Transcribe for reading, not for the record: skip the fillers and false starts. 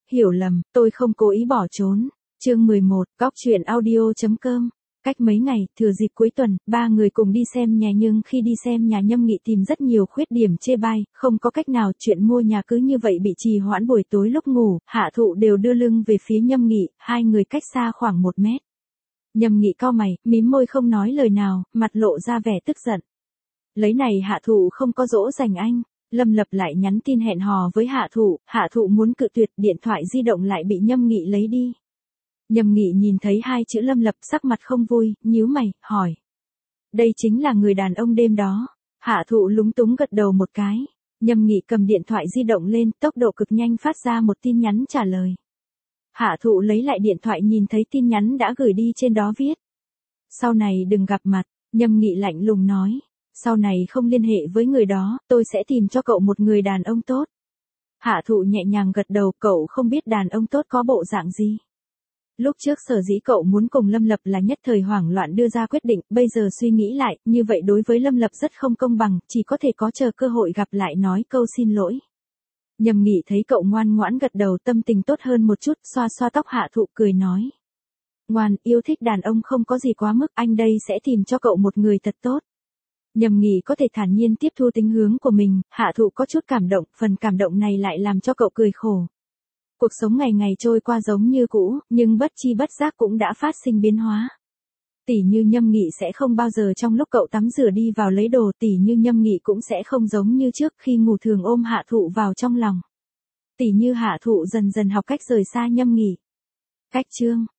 hiểu lầm, tôi không cố ý bỏ trốn. Chương 11, Góc truyện audio.com. Cách mấy ngày, thừa dịp cuối tuần, ba người cùng đi xem nhà nhưng khi đi xem nhà Nhâm Nghị tìm rất nhiều khuyết điểm chê bai, không có cách nào, chuyện mua nhà cứ như vậy bị trì hoãn. Buổi tối lúc ngủ, Hạ Thụ đều đưa lưng về phía Nhâm Nghị, hai người cách xa khoảng 1 mét. Nhâm Nghị cau mày, mím môi không nói lời nào, mặt lộ ra vẻ tức giận. Lấy này Hạ Thụ không có dỗ dành anh. Lâm Lập lại nhắn tin hẹn hò với Hạ Thụ muốn cự tuyệt, điện thoại di động lại bị Nhâm Nghị lấy đi. Nhâm Nghị nhìn thấy hai chữ Lâm Lập, sắc mặt không vui, nhíu mày, hỏi. Đây chính là người đàn ông đêm đó. Hạ Thụ lúng túng gật đầu một cái. Nhâm Nghị cầm điện thoại di động lên, tốc độ cực nhanh phát ra một tin nhắn trả lời. Hạ Thụ lấy lại điện thoại nhìn thấy tin nhắn đã gửi đi, trên đó viết. Sau này đừng gặp mặt. Nhâm Nghị lạnh lùng nói. Sau này không liên hệ với người đó, tôi sẽ tìm cho cậu một người đàn ông tốt. Hạ Thụ nhẹ nhàng gật đầu, cậu không biết đàn ông tốt có bộ dạng gì. Lúc trước sở dĩ cậu muốn cùng Lâm Lập là nhất thời hoảng loạn đưa ra quyết định, bây giờ suy nghĩ lại, như vậy đối với Lâm Lập rất không công bằng, chỉ có thể có chờ cơ hội gặp lại nói câu xin lỗi. Nhâm Nghị thấy cậu ngoan ngoãn gật đầu, tâm tình tốt hơn một chút, xoa xoa tóc Hạ Thụ cười nói. Ngoan, yêu thích đàn ông không có gì quá mức, anh đây sẽ tìm cho cậu một người thật tốt. Nhâm Nghị có thể thản nhiên tiếp thu tính hướng của mình, Hạ Thụ có chút cảm động, phần cảm động này lại làm cho cậu cười khổ. Cuộc sống ngày ngày trôi qua giống như cũ, nhưng bất chi bất giác cũng đã phát sinh biến hóa. Tỉ như Nhâm Nghị sẽ không bao giờ trong lúc cậu tắm rửa đi vào lấy đồ, tỉ như Nhâm Nghị cũng sẽ không giống như trước khi ngủ thường ôm Hạ Thụ vào trong lòng. Tỉ như Hạ Thụ dần dần học cách rời xa Nhâm Nghị. Cách chương